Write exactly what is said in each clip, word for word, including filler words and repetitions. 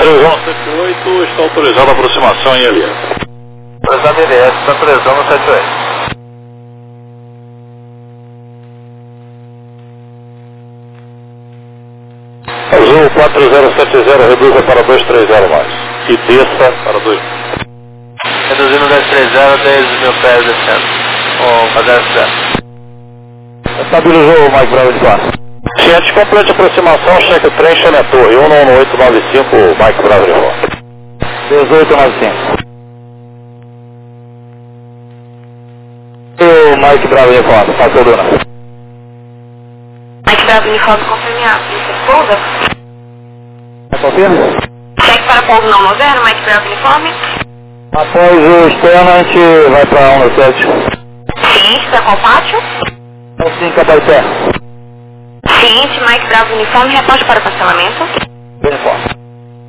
Arizona sete oito, está autorizada a aproximação em L S. Autorizado L S, está autorizando no sete oito. Azul quatro zero sete zero, reduza para dois três zero mais. E desça para dois. Reduzindo dois três zero, dez mil pés descendo. Ou fazendo zero. Estabilizou o Mike Bravo de quatro. Ciente, complete aproximação, cheque trecho na torre, um nove oito nove cinco, Mike Bravo de volta. dezoito nove cinco. E o Mike Bravo de volta, passou do ano. Mike Bravo uniforme confirmado, Mister Pousa. Confirma? Cheque para pouso não no zero, Mike Bravo uniforme. Após o externo, a gente vai para um no sete. Ciente, está com o pátio. Então sim, Cabarité. Ciente, Mike Bravo uniforme, reporte para o cancelamento. Bem forte.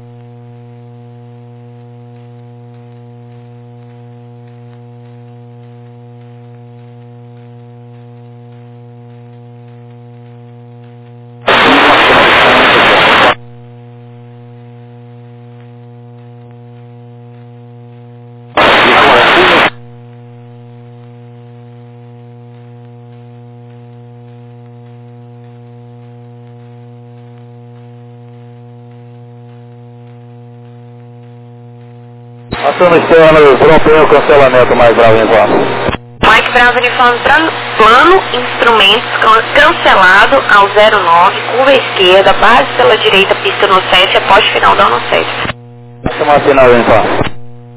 Ação externo, pronto o cancelamento, mais Bravo uniforme. Mike Bravo uniforme, plano, instrumentos, cancelado ao zero nove, curva esquerda, base pela direita, pista no sete, aposte final da no sete. Chamar final uniforme.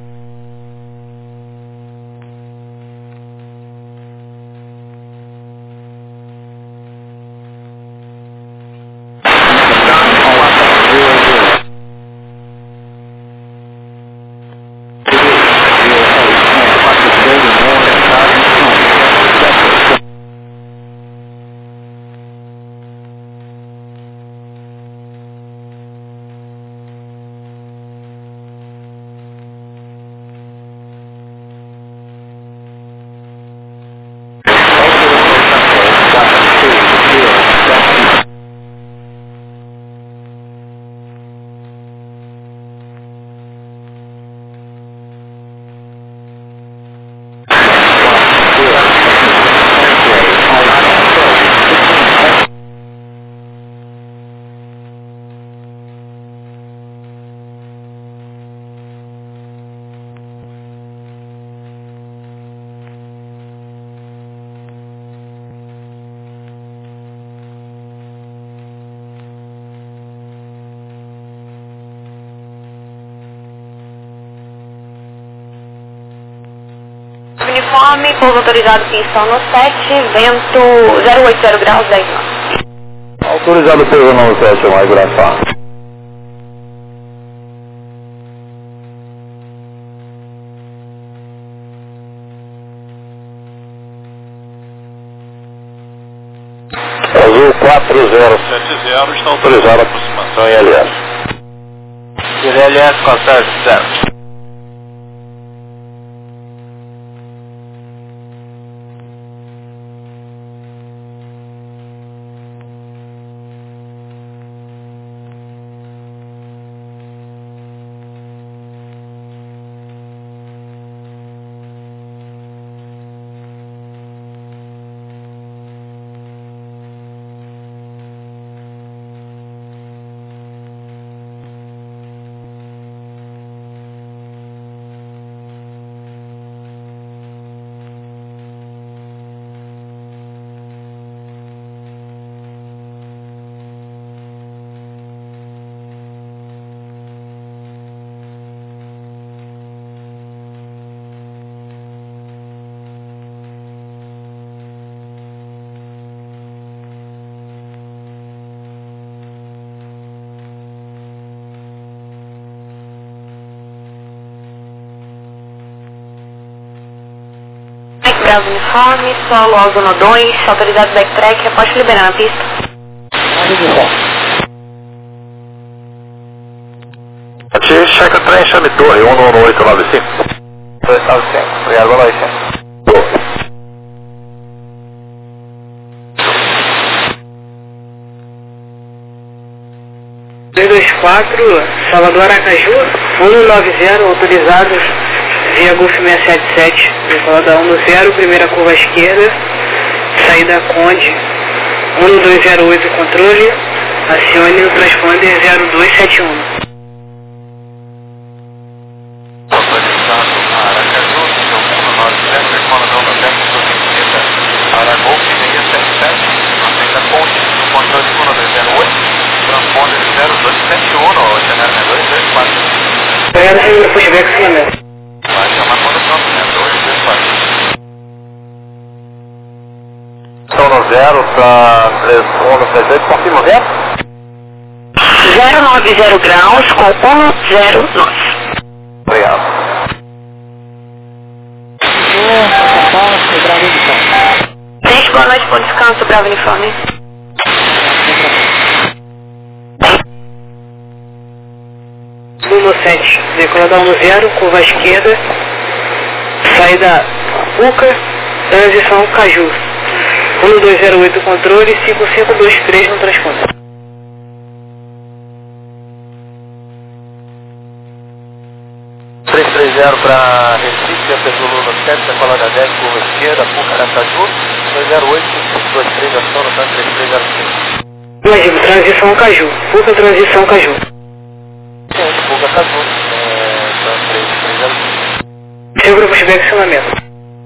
Uniforme, pouso autorizado, pista no sete, vento zero oito zero graus, dez nove. Autorizado pelo no sete, mais Bravo. Azul quatro zero sete zero, está autorizada a aproximação em L S. E o L S consegue zero. Bravo uniforme, solo Ozono dois, autorizado backtrack, reposte liberar na pista. Aqui, checa trem, chame torre, um nove oito nove cinco. dois nove cinco, obrigado, boa noite. dois dois quatro, Salvador Aracaju, cento e noventa, autorizados via Golf seiscentos e setenta e sete, decolada cento zero, primeira curva à esquerda, saída Conde, cento dois zero oito, controle, acione o transponder zero dois sete um. Autorizado Aracaju, cento noventa, decoladão da Tecno Aragol seiscentos e setenta e sete, na saída Conde, no controle cento dois zero oito, transponder zero dois sete um, no itinerário dois dois quatro. Obrigado, senhor, pushback, sim, Vai chamar a condução, né? dois dois quatro. Sono zero para três um três oito, confirma zero? zero nove zero graus com cento nove. Obrigado. Gente, boa noite, bom descanso, Bravo Uniforme. Lula sete, decolada cento zero, curva à esquerda, saída Uca, transição Caju. cento dois zero oito, controle, cinco cinco dois três no transponder. três três zero para Recife, apertou Lula sete, decolada dez, curva esquerda, Puca Aracaju, dois zero oito, cinco dois três, ação no três três zero cinco. Imagino, transição Caju, Puca, transição Caju. Sim, Puca Aracaju, é, três três zero cinco. Segura pushback, acionamento.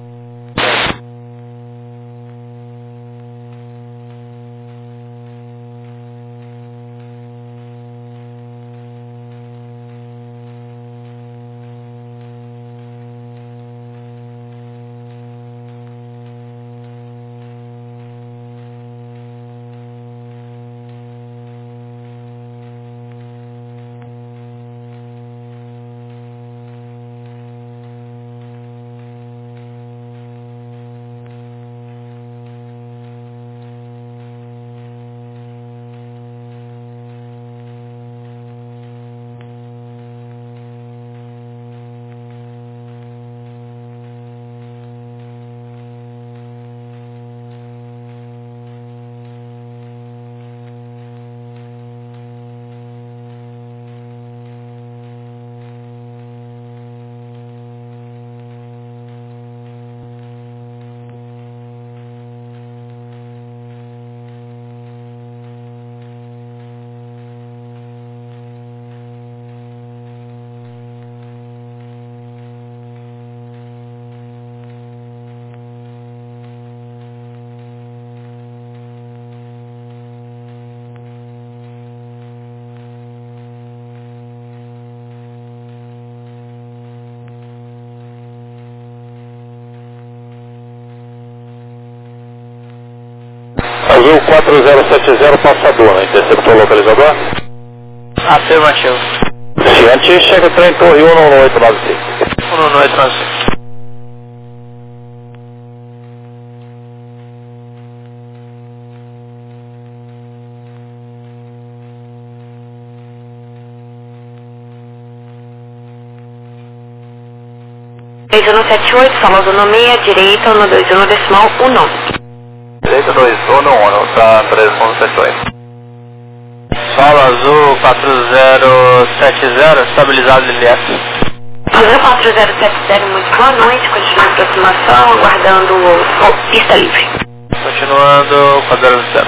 Azul quatro zero sete zero, passador, né? Interceptou o localizador? Afirmativo. Ciante, chega trem Torre um um oito nove seis. um um oito nove seis. três um sete oito, Salvador no meia, direita, um dois um decimal um. Direita dois um um, tá três um sete oito. Solo Azul quatro zero sete zero, estabilizado L S. Azul quatro zero sete zero, muito boa noite, continua a aproximação, aguardando o pista livre. Continuando, quatro zero.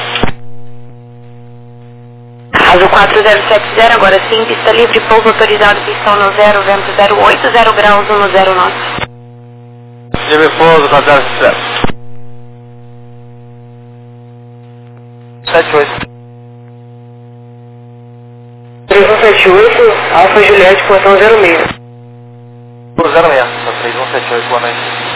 Azul quatro zero sete zero, agora sim, pista livre, pouso autorizado, pistão no zero, vento zero oito, zero graus, um zero nove. Livre pouso, quatro zero. sete oito. três um sete oito, Alfa Juliette, portão zero seis. Por zero seis, três um sete oito, boa noite.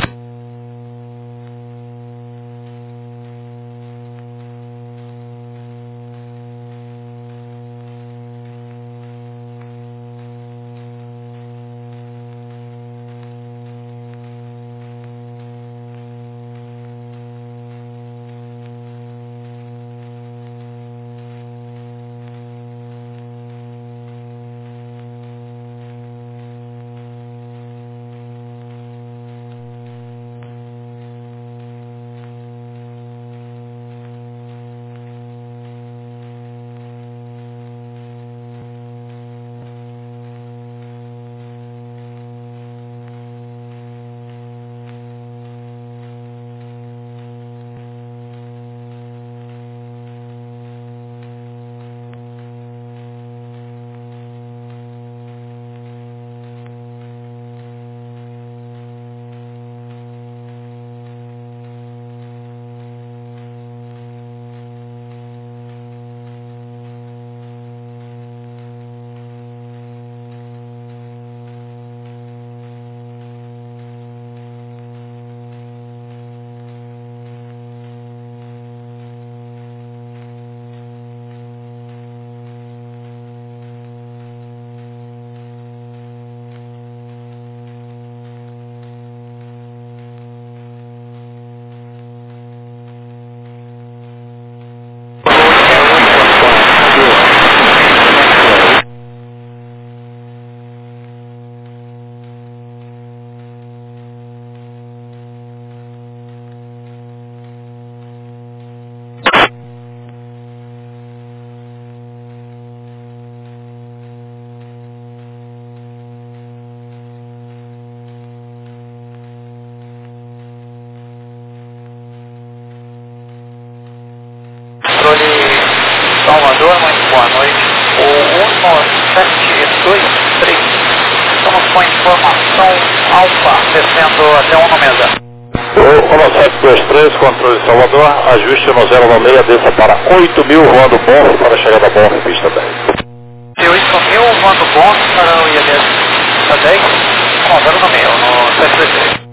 Salvador, muito boa noite. O um nove sete dois três. Estamos com informação alfa, descendo até um nove zero. O um nove sete dois três, controle de Salvador, ajuste no zero nove seis, desça para oito mil, voando bom para a chegada bom, pista dez. oito mil, voando bom para o I A D pista dez, com zero nove seis, no sete dois três.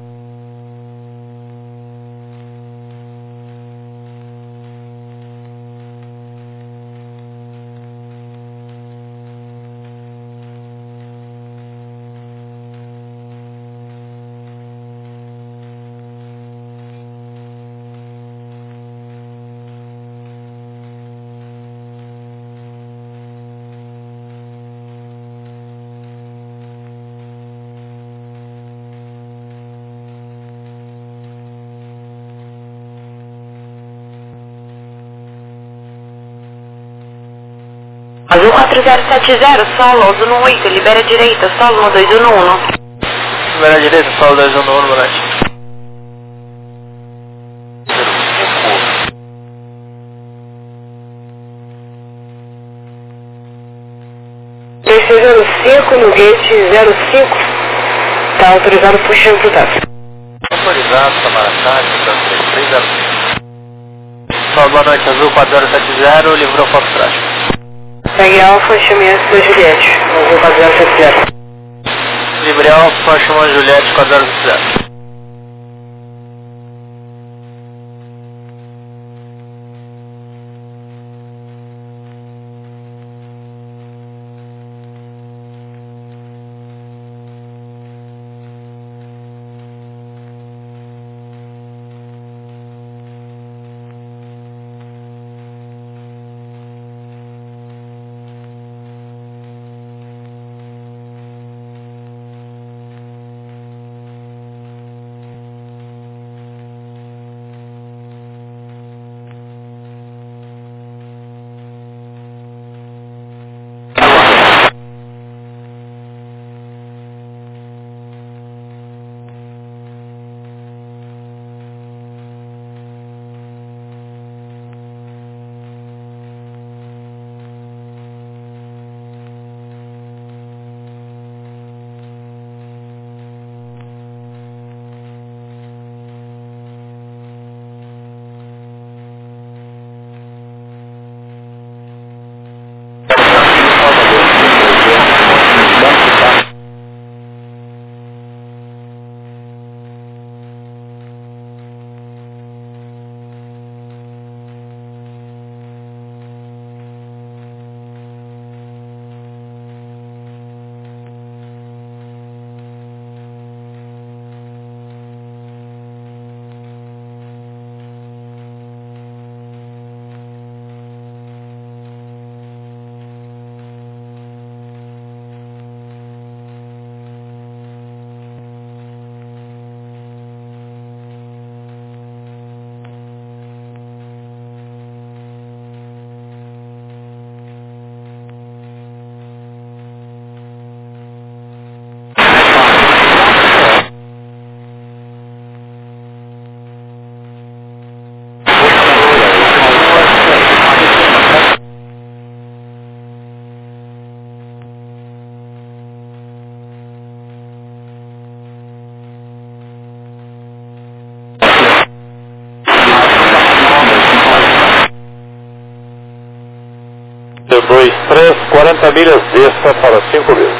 Azul quatro zero sete zero, solo, Azul no oito, libera a direita, solo no dois um um. Libera a direita, solo dois um um, volante. P C zero cinco no gate zero cinco, está autorizado puxando pro táxi. Autorizado, Tamaracá, três três zero cinco. Solo, boa noite, Azul quatro zero sete zero, livrou foco trágico. Segue Alfa, chame S da Juliette, Azul quatro zero sete zero. Libre Alfa, chamou Juliette quatro zero sete zero. dois três, quarenta milhas, desça para cinco mil.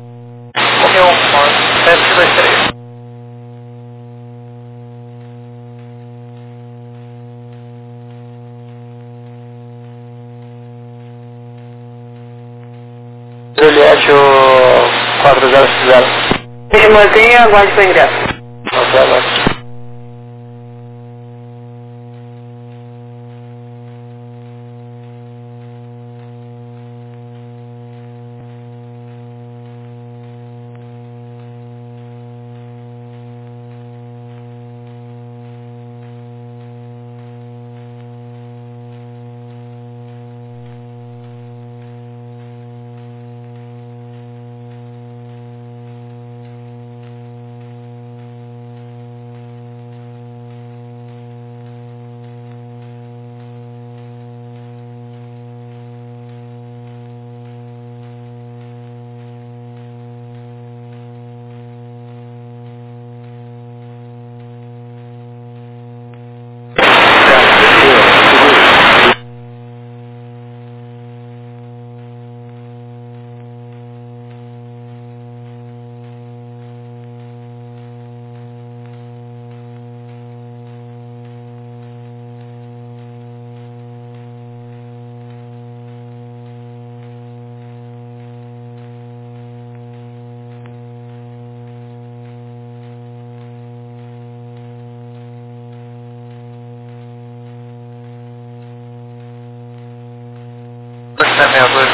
Correu sete dois três. Juliette, o quatro zero zero. Se mantenha, aguarde para ingresso. Ok, aguarde.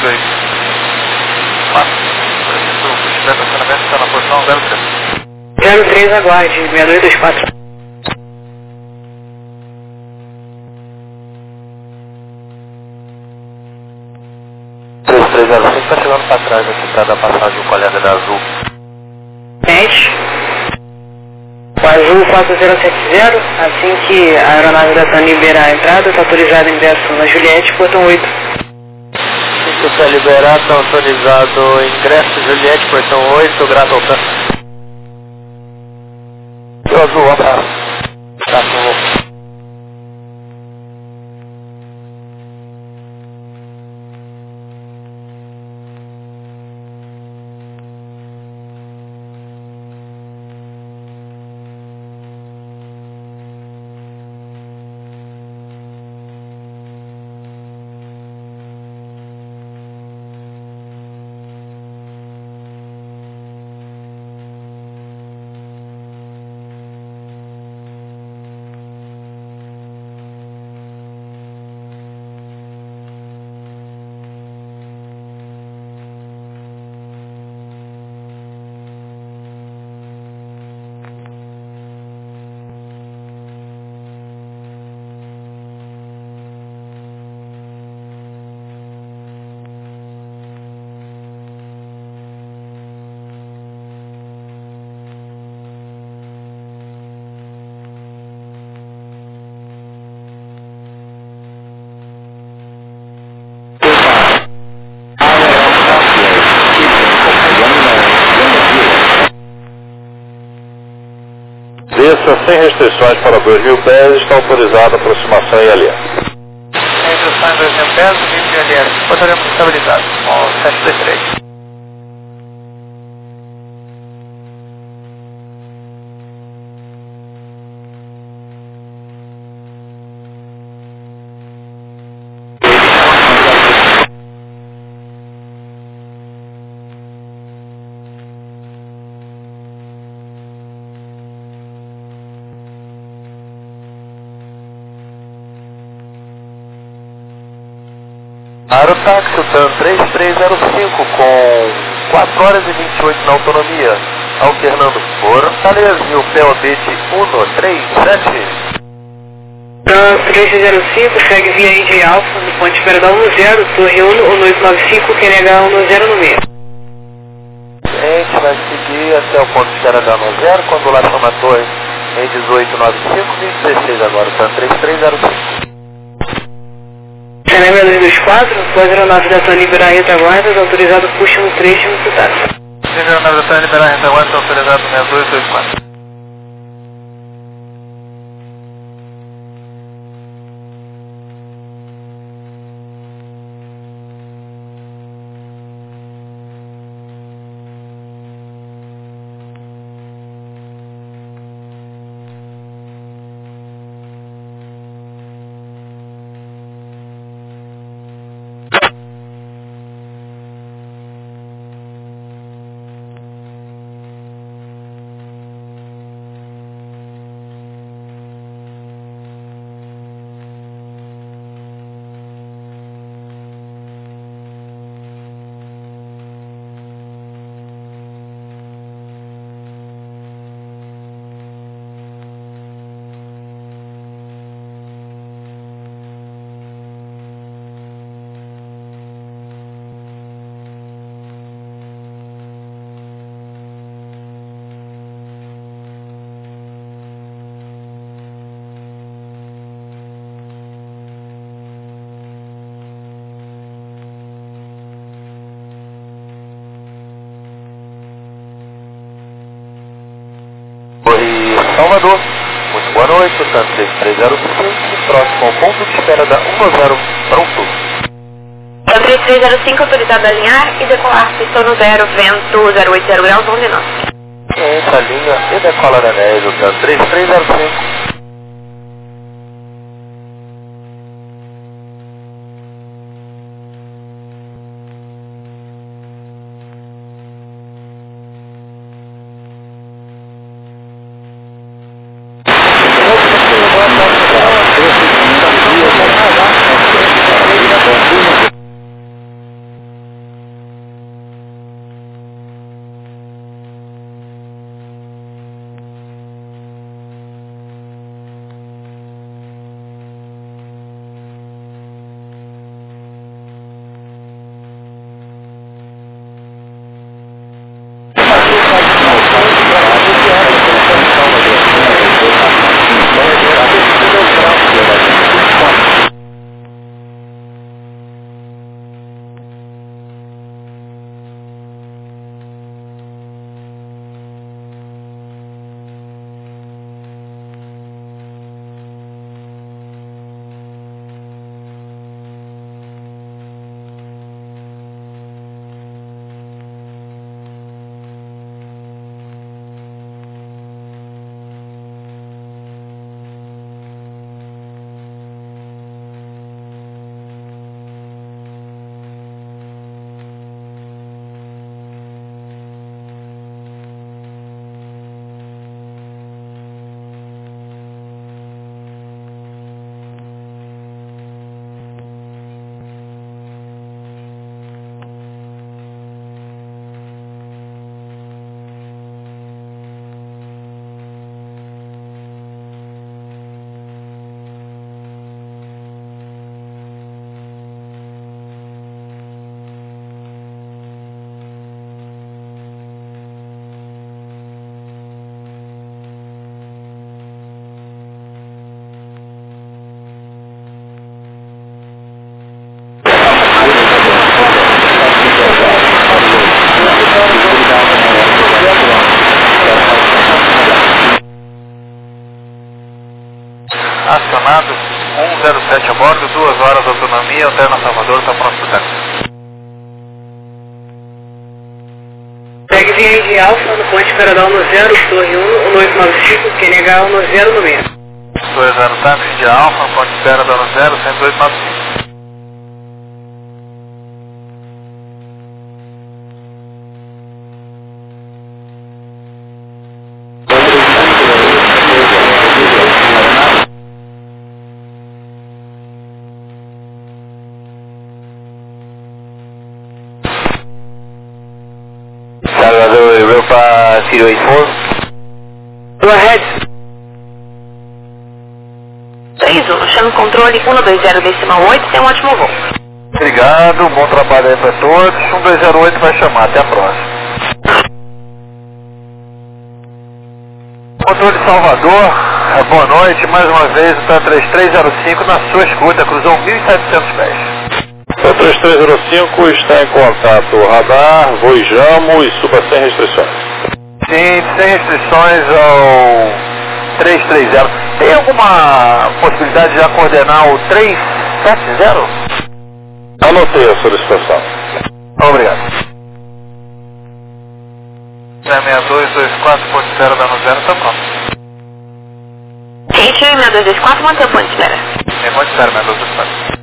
dois. quatro. Preciso, o estacionamento está na posição zero três. zero três, aguarde, seis dois dois quatro. três três zero cinco está chegando para trás aqui para dar passagem o colega da Azul. Sete. O Azul quatro zero sete zero, assim que a aeronave da TAM liberar a entrada, está autorizado ingresso na Juliette, portão oito. Assim que está liberado, está autorizado ingresso Juliette, portão oito, grato ao TAM. O Azul, um abraço. Tá com Desça sem restrições para dois mil pés, está autorizada a aproximação em L S. restrição em dois mil pés, nível de L S. Poderemos estabilizar com sete dois três. Aerotáxi TAM três três zero cinco com quatro horas e vinte e oito na autonomia, alternando Fortaleza e o P O B de um três sete. TAM três três zero cinco segue via I J Alpha no ponto de espera da um zero, Torre um, um oito nove cinco, Q N H um zero no meio. A gente vai seguir até o ponto de espera da um zero, quando lá chama a torre em dezoito nove cinco, vinte e dezesseis agora, TAM três três zero cinco. Q N H dois dois quatro, após a aeronave da TAM liberar a retaguarda, autorizado puxa no trecho no Sudato. A aeronave da TAM liberar a retaguarda, autorizado seis dois dois quatro. Salvador, muito boa noite, TAM três três zero cinco, próximo ao ponto de espera da um zero, pronto. TAM três três zero cinco, autorizado a alinhar e decolar, pistão no zero, vento zero oito zero graus, onze nove. Entra a linha e decola da neve, TAM três três zero cinco. acionado, um zero sete a bordo, duas horas de autonomia, Alterna Salvador, está pronto para o Segue via de Alfa, no ponte Paradal no zero, Torre um, no oito nove cinco, Q N H no zero no meio. dois zero táxi de Alfa, ponte Paradal no zero, cento e oito nove cinco. Salvador Europa zero eight four. Go ahead. três um, chama o controle um dois zero decimal oito, tem um ótimo voo. Obrigado, bom trabalho aí para todos. um dois zero oito vai chamar, até a próxima. Controle Salvador, boa noite, mais uma vez, o três três zero cinco na sua escuta, cruzou mil e setecentos pés. O três três zero cinco está em contato, radar, voejamos e suba sem restrições. Sim, sem restrições ao três três zero. Tem alguma possibilidade de já coordenar o três sete zero? Anotei a solicitação. Obrigado. zero seis dois dois quatro, ponto zero, dano zero, está pronto. Gente, seis dois dois quatro, mantém o ponto de espera. É ponto zero seis dois dois quatro.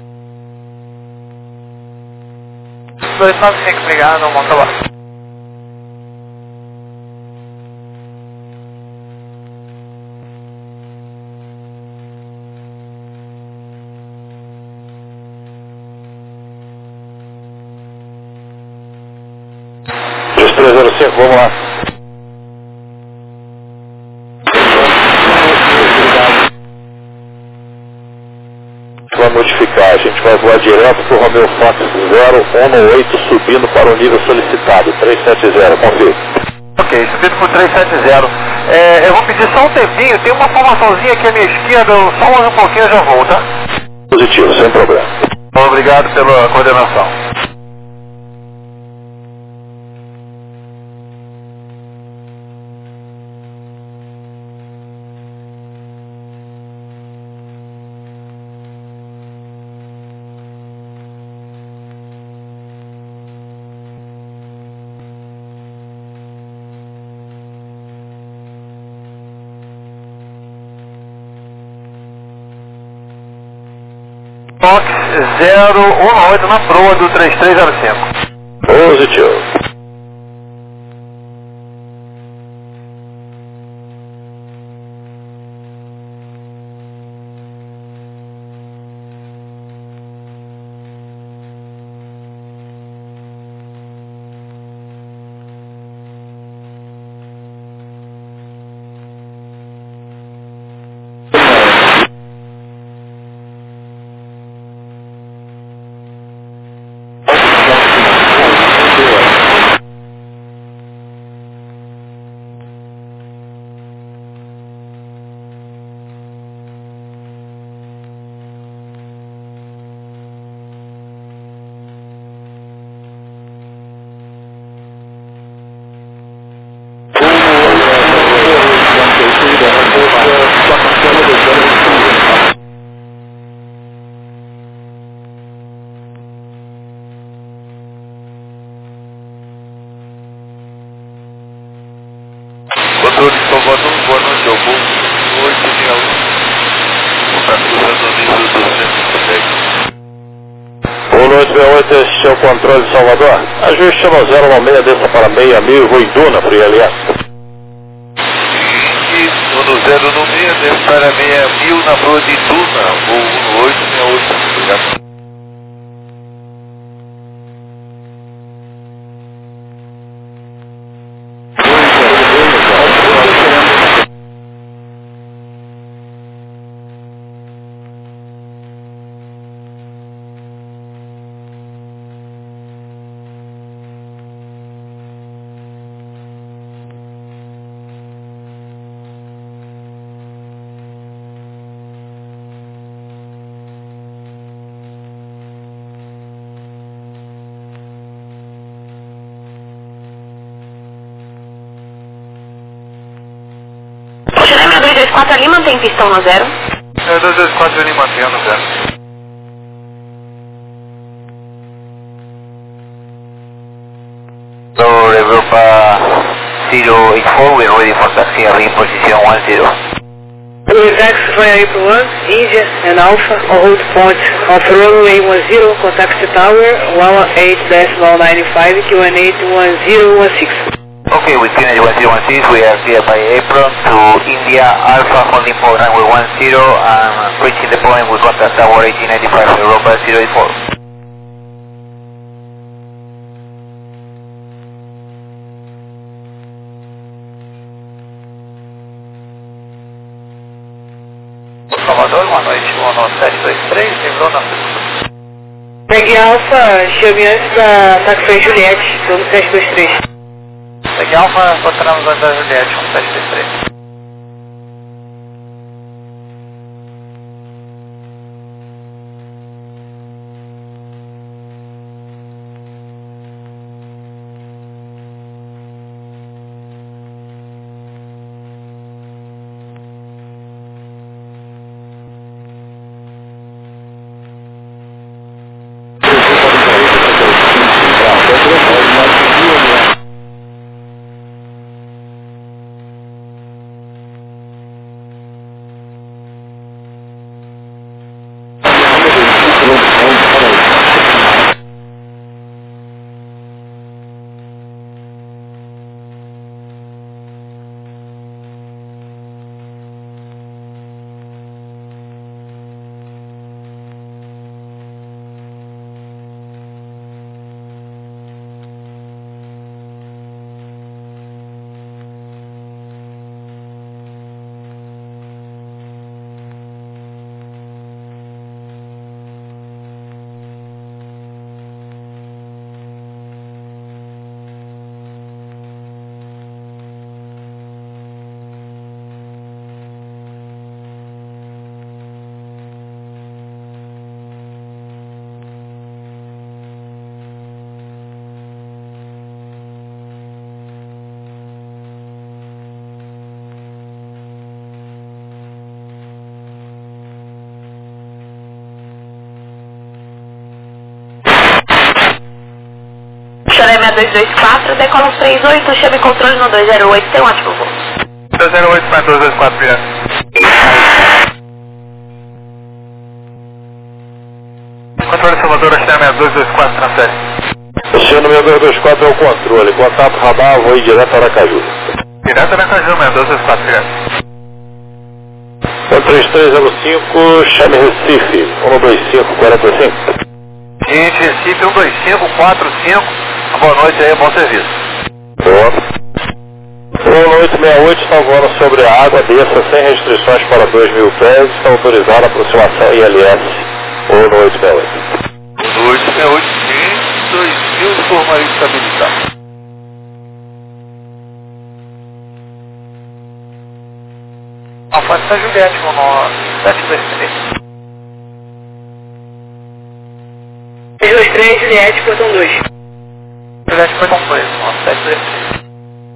dois nove cinco, obrigado, bom trabalho. três três zero cinco, vamos lá. Vai modificar, a gente vai voar direto para o Romeo Fox zero um oito, subindo para o nível solicitado, três sete zero, confio. Ok, subindo para o três sete zero. É, eu vou pedir só um tempinho, tem uma formaçãozinha aqui à minha esquerda, só mais um pouquinho eu já vou, tá? Positivo, sem problema. Obrigado pela coordenação. Fox zero um oito na proa do três três zero cinco. Positivo. Controle de Salvador, boa noite ao voo oito seis um. Está cruzando o nível duzentos e Boa noite, B oito, este é o controle de Salvador. Ajuste no zero um seis, desça para meia mil, voo em Duna, para o I L S. Seguinte, no zero no meio, desce para meia mil na proa de Duna, voo um oito seis oito. Obrigado. Poxa, né, dois dois quatro ali, mantém pistão no zero. É dois dois quatro Juninho mantendo, zero. So, Europa zero eight four, we're ready for taxi, in position one zero. Louis X via April one, India and Alpha, on route point of runway one zero, contact the tower, one eight nine five, Q N eight one zero one six. Okay, with Q N eight one zero one six, we are clear by April to India, Alpha, holding for runway one zero, and reaching the point, we contact tower eighteen ninety-five, Europa zero eight four. Salvador, uma noite, Ono sete dois três, livrou na Pegue Alpha, chame antes da Taxi Juliette, estou no sete dois três. Pegue Alfa, encontramos antes da Juliette, um sete dois três. Chorei dois dois quatro, decola uns três oito, chame controle no dois zero oito, tem um ótimo voo. dois zero oito para dois dois quatro, obrigado. Controle Salvador, Oceano dois dois quatro, transfere. Oceano dois dois quatro é o controle, contato radar, vou ir direto a Aracaju. Direto a Aracaju, dois dois quatro, obrigado. um três três zero cinco, chame Recife, um dois cinco quatro cinco. Gente, Recife um dois cinco quatro cinco, boa noite aí, bom serviço. Boa. um oito seis oito está voando sobre a água, desça sem restrições para dois mil pés, está autorizada a aproximação I L S um oito seis oito. um oito seis oito, sim, dois mil de formaria estabilizada. Alfa Juliette, Mono sete dois três. sete dois três, Juliette, portão dois. Juliette, portão dois, Mono sete dois três.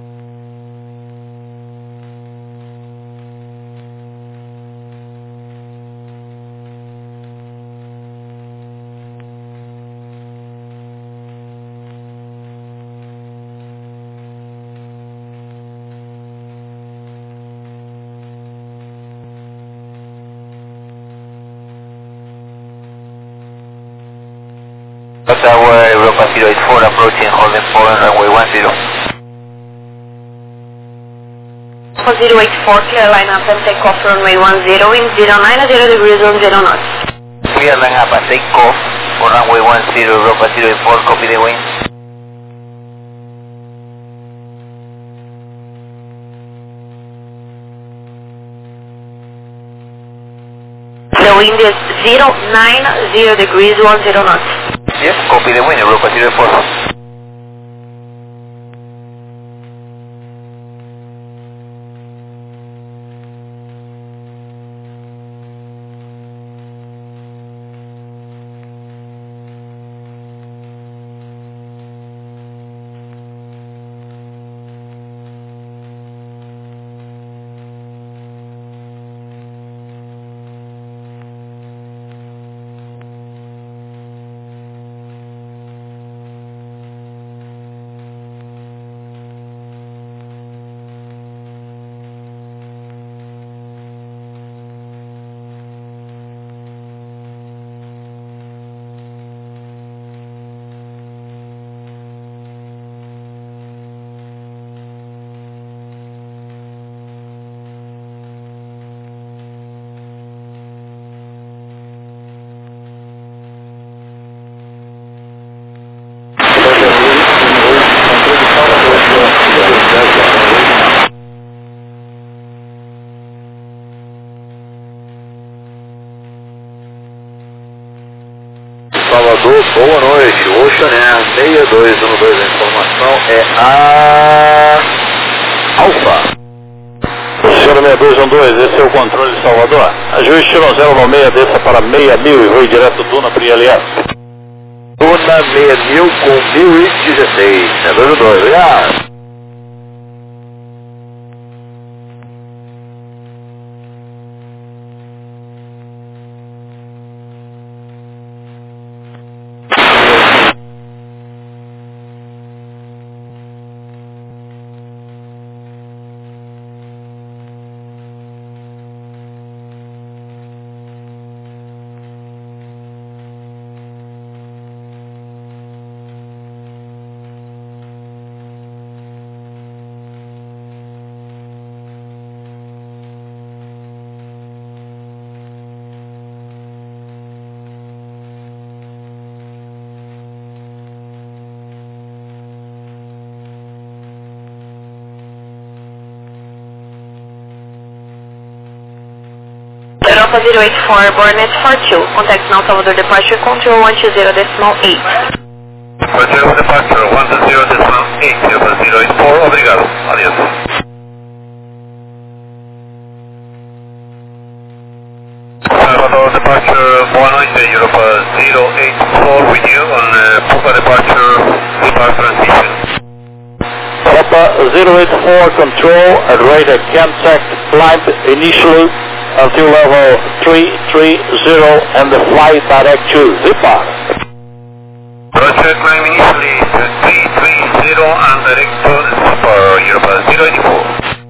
Tower Europa zero eight four, approaching holding Poland runway one zero. zero eight four, clear line up and take off runway one zero in zero nine zero degrees on zero knots. Clear line up and take off for runway one zero, Europa zero eight four, copy the wind. The wind is zero nine zero degrees one zero knots. Yes, copy the wind, Europa zero eight four. dois um dois, a informação é a Alfa. Sierra seis dois um dois, esse é o controle de Salvador. Ajuste zero zero nove seis, desça para seis mil e voe direto Duna para I L S. Duna seis mil com mil e dezesseis, é dois um dois, obrigado. Europa zero eight four, Bornet four two, contact now Salvador departure control one two zero decimal eight. Control departure one two zero decimal eight, Europa zero eight four, obrigado, adiós. Salvador departure, boa noite, Europa zero eight four with you on uh, Pupa departure, Pupa transition. Europa zero eight four control at radar contact climb initially until level three three zero and the flight direct to Zipa. Roger, climb initially to three three zero and direct to Zipa, Europa zero eight four.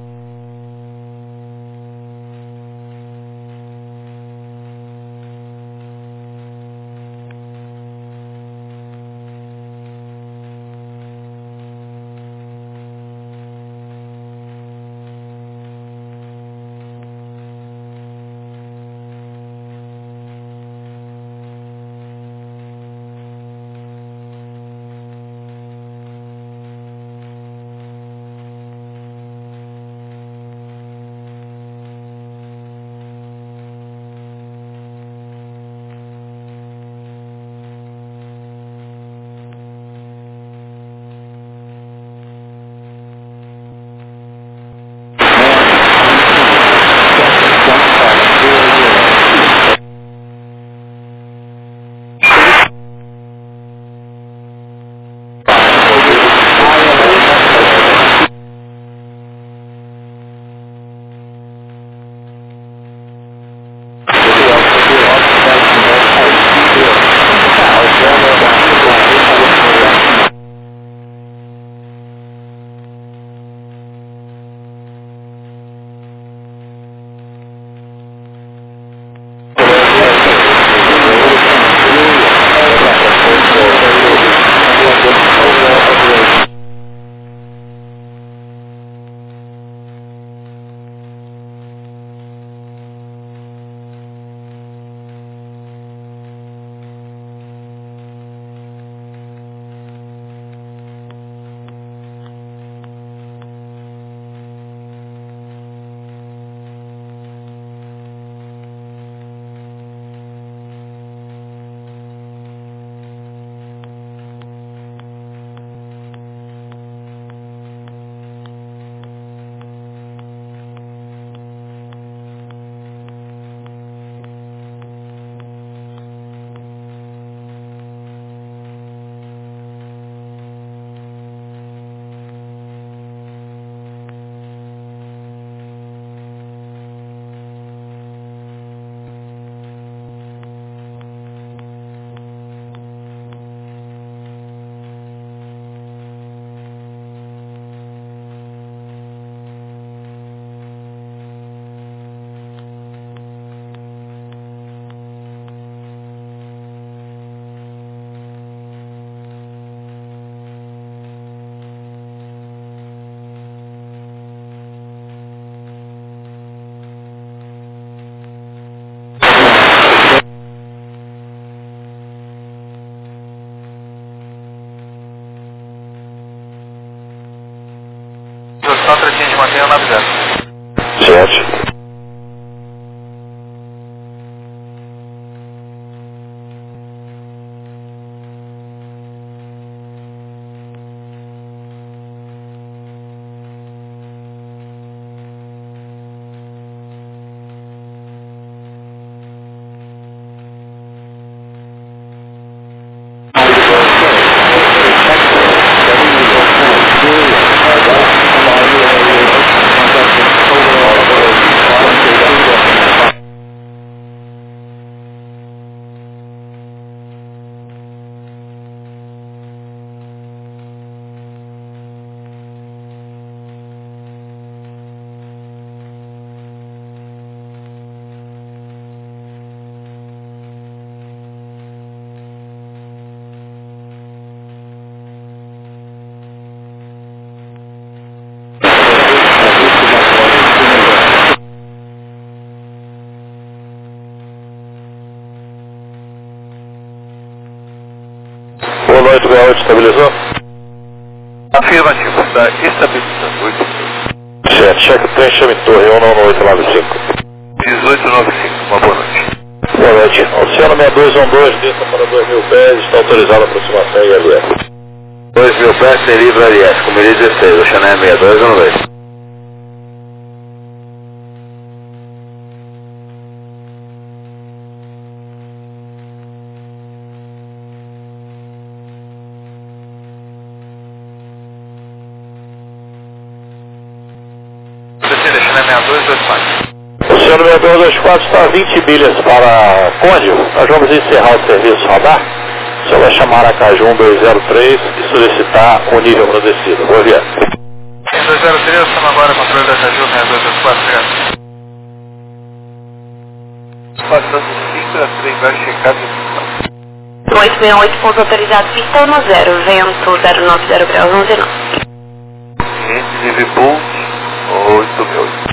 mantenha na zero. Certo. oito estabilizou? Afirmativo, está estabilizando. oito Certo, cheque trem, chame torre um nove oito nove cinco. dezoito noventa e cinco, uma boa noite. Boa noite. Oceano sessenta e dois um dois, desça para dois mil pés, está autorizada a aproximação I L S. dois mil pés, tem livre L S, com medida dezesseis, Oceano sessenta e dois um dois. Oceano sessenta e dois vinte e quatro está a vinte milhas para Conde. Nós vamos encerrar o serviço radar. O senhor vai chamar a Aracaju um dois zero três e solicitar o nível para descida. Boa viagem. um dois zero três, estamos agora controle da Aracaju, sessenta e dois vinte e quatro, obrigado. Passando cinco, trem vai checar de missão. oito seis oito, ponto autorizado, pista um zero, vento zero nove zero graus, onze nove. Cliente livre Pulse, oito mil.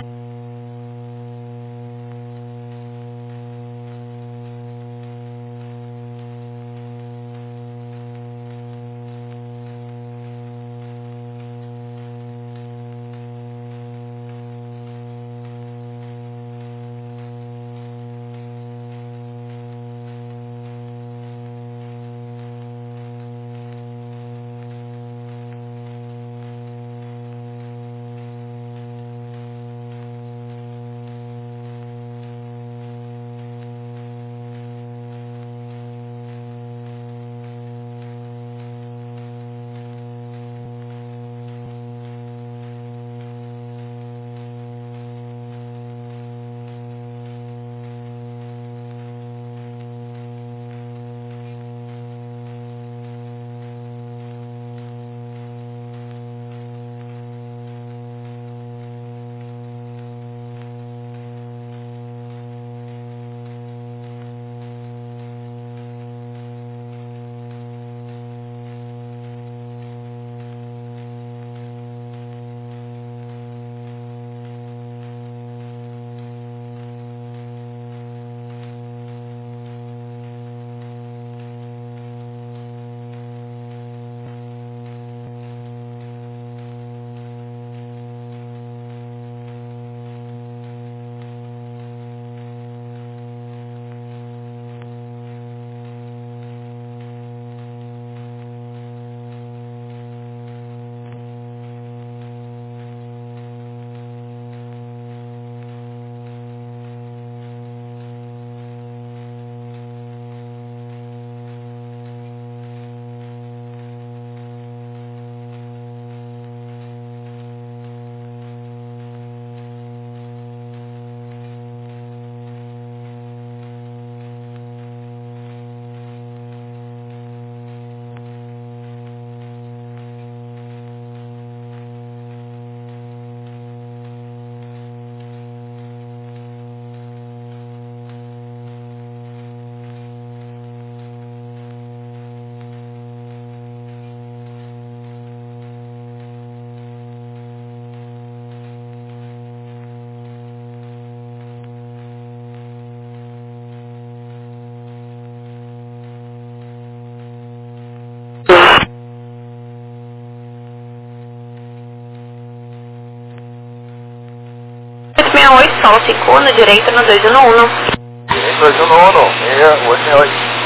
seis oito, solo cinco, na direita no dois um um. dois um um, meia oito oito.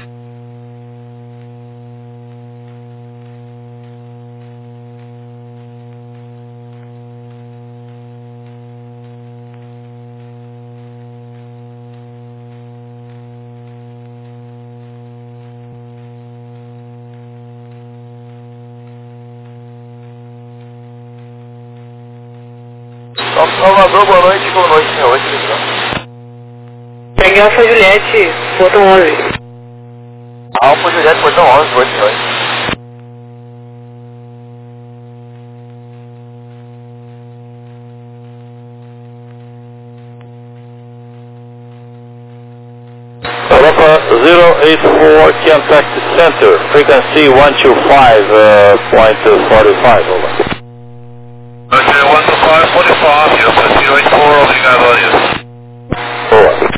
Salvador, boa noite, boa noite, meia oito, Peguei Alfa Juliette, portão onze. Alfa Juliette, portão onze, oito meia oito. Europa zero eight four, contact center, frequency one two five point four five, over. one two five, forty-five, zero eight four, obrigado, adiós. Boa.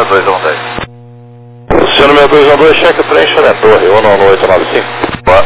dois um dois. Ciro seis dois um dois, cheque preencha na torre, um nove oito nove cinco. Boa.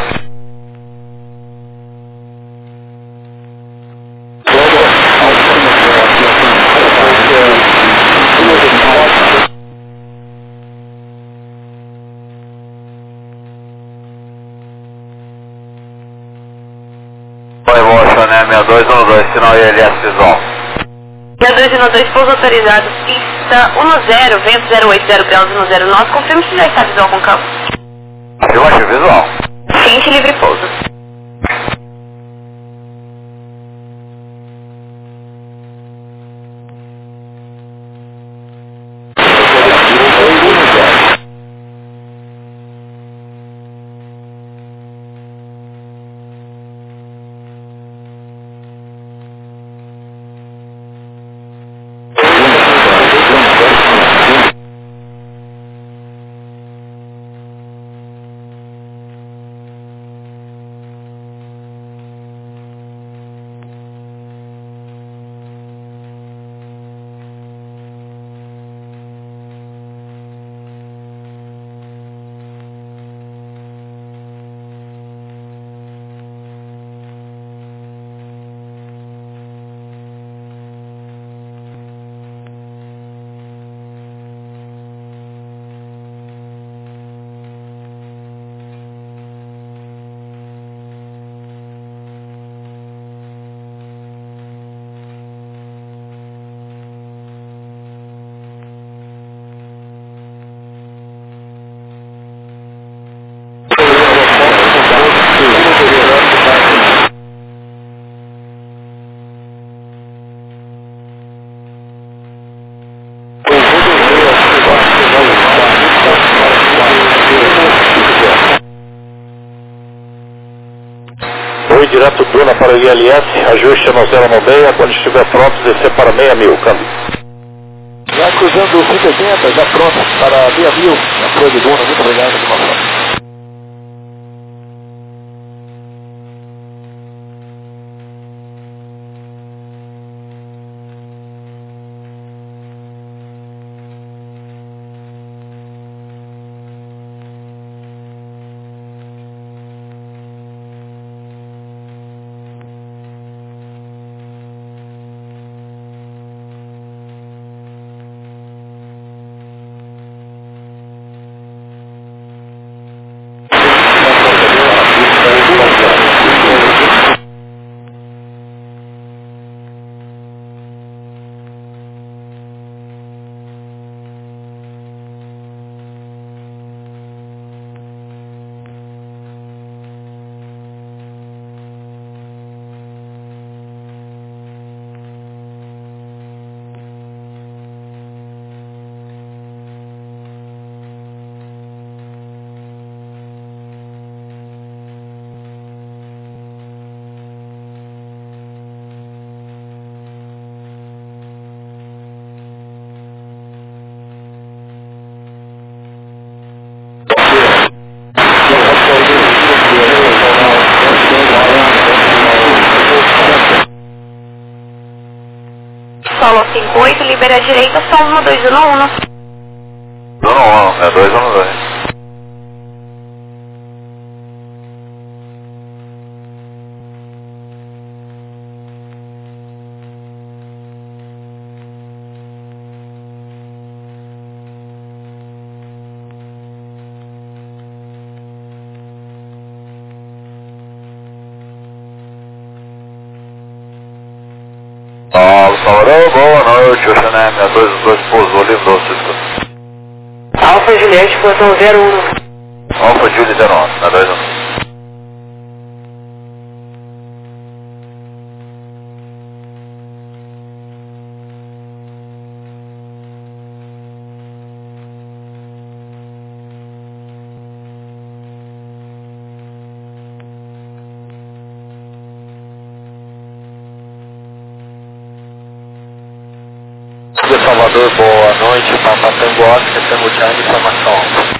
Evolution é seis dois um dois, sinal I L S visual. seis dois um dois, pouso autorizado, pista um zero, vento zero oito zero graus um zero nove, confirme se já está visual com campo. Afirmativo visual. Quente livre pouso. Oi, direto Duna para o I L S, ajuste no zero nove seis, quando estiver pronto, descer para seis mil, câmbio. Já cruzando o cento e oitenta, já pronto para seis mil, na Flor de Duna, muito obrigado, de uma forma. Solo cinco oito, libera a direita, só um dois um um. Não, não, é dois um dois. Salvador, boa noite, Ocean M dois um dois, pousou, livrou, Cisco. Alfa Juliette, posição zero um. Alfa Juliette zero um, na dois um. Salvador, boa noite, Papa Tango Oscar, Tango Charlie, informação.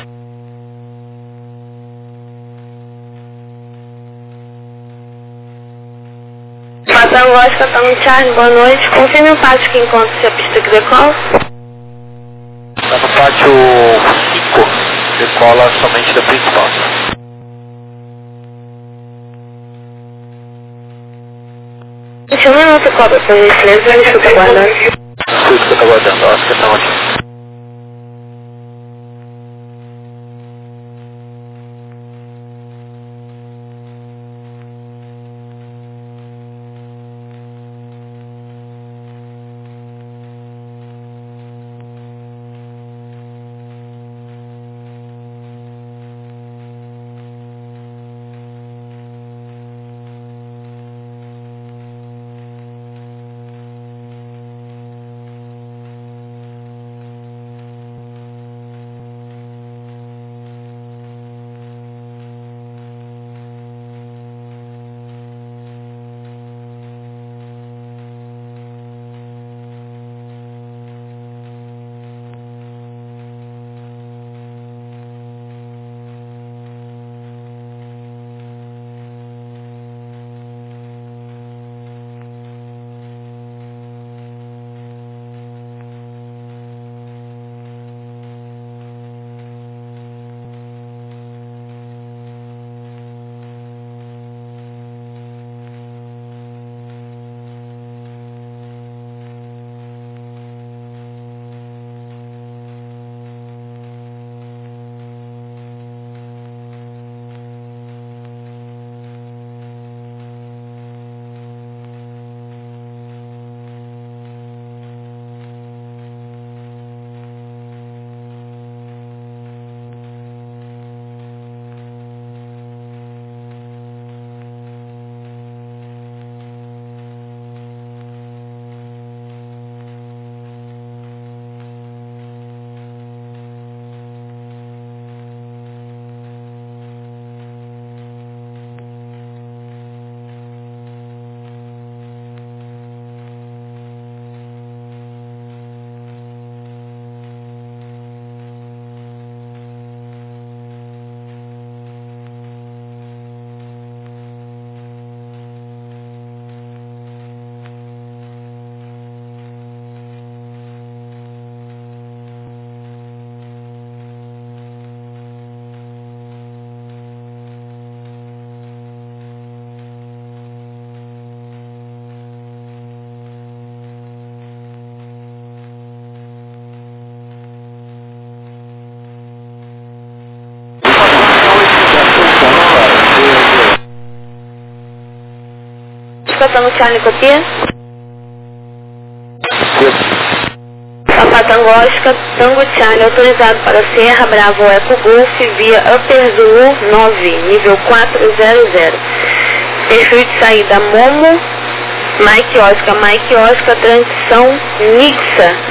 Tango Oscar, Tango Charlie, boa noite. Confirme o passo que encontra-se a pista que decola. Está no pátio cinco, decola somente da principal. vinte e um minutos, cobra, por gentileza, escuta aguardando. Escuta aguardando, acho que estamos aqui. Estação Charlie, copia? Papa Tango Oscar, Tango Charlie, autorizado para Serra Bravo Eco Golf, via Upper Zulu nove, nível quatrocentos. Perfil de saída Momo, Mike Oscar, Mike Oscar, transição Nixa.